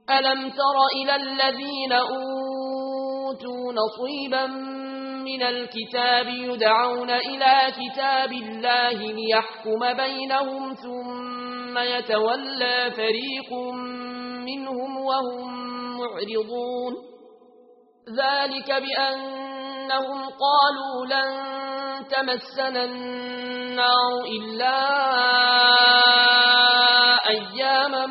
ألم تر إلى الذين أوتوا نصيبا من الكتاب يدعون إلى كتاب الله ليحكم بينهم ثم يتولى فريق منهم وهم معرضون ذلك بأنهم قالوا لن تمسنا النار إلا أياما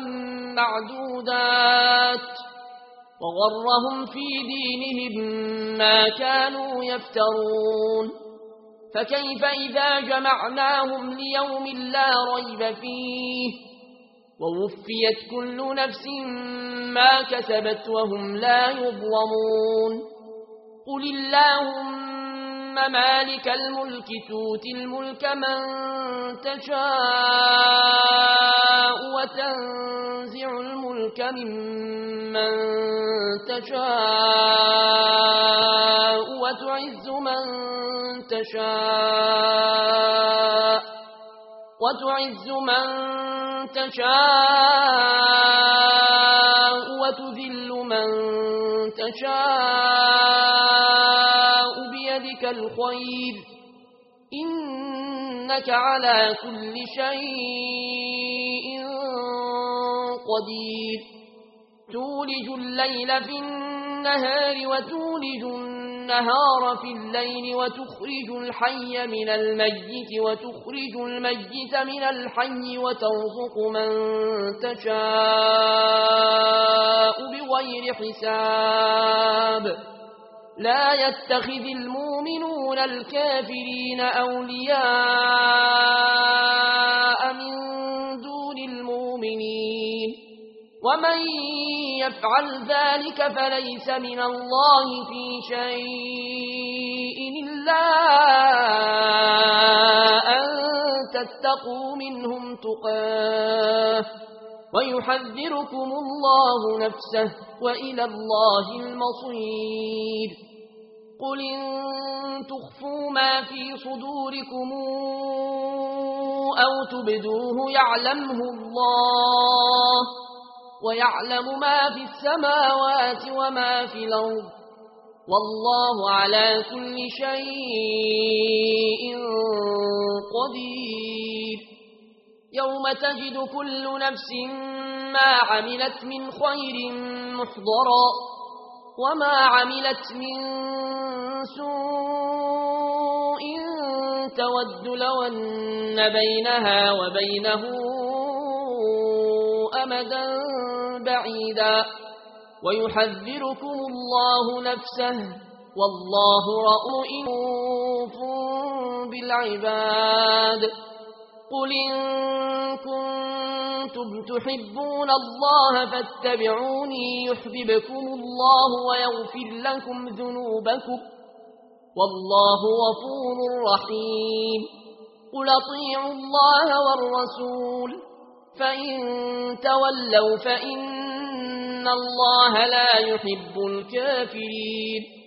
معدودات وغرهم في دينهم ما كانوا يفترون فكيف إذا جمعناهم ليوم لا ريب فيه ووفيت كل نفس ما كسبت وهم لا يظلمون قل اللهم مالك الملك تؤتي الملك من تشاء وتنزع الملك ممن تشاء وتعز من تشاء وتذل من تشاء بيدك الخير إنك على كل شيء قدير تولج الليل في النهار وتولج النهار في الليل وتخرج الحي من الميت وتخرج الميت من الحي وترزق من تشاء بغير حساب لا يتخذ المؤمنون الكافرين أولياء من دون المؤمنين ومن يفعل ذلك فليس من الله في شيء إلا أن تتقوا منهم تقاه ويحذركم الله نفسه وإلى الله المصير قل إن تخفوا ما في صدوركم أو تبدوه يعلمه الله ويعلم ما في السماوات وما في الأرض والله على كل شيء قدير يوم تجد كل نفس ما عملت من خير محضرا وما عملت من سوء تود لو أن بينها وبينه أمدا بعيدا ويحذركم الله نفسه والله رؤوف بالعباد قل إن كنتم تحبون الله فاتبعوني يحببكم الله ويغفر لكم ذنوبكم والله غفور رحيم قل اطيعوا الله والرسول فإن تولوا فإن الله لا يحب الكافرين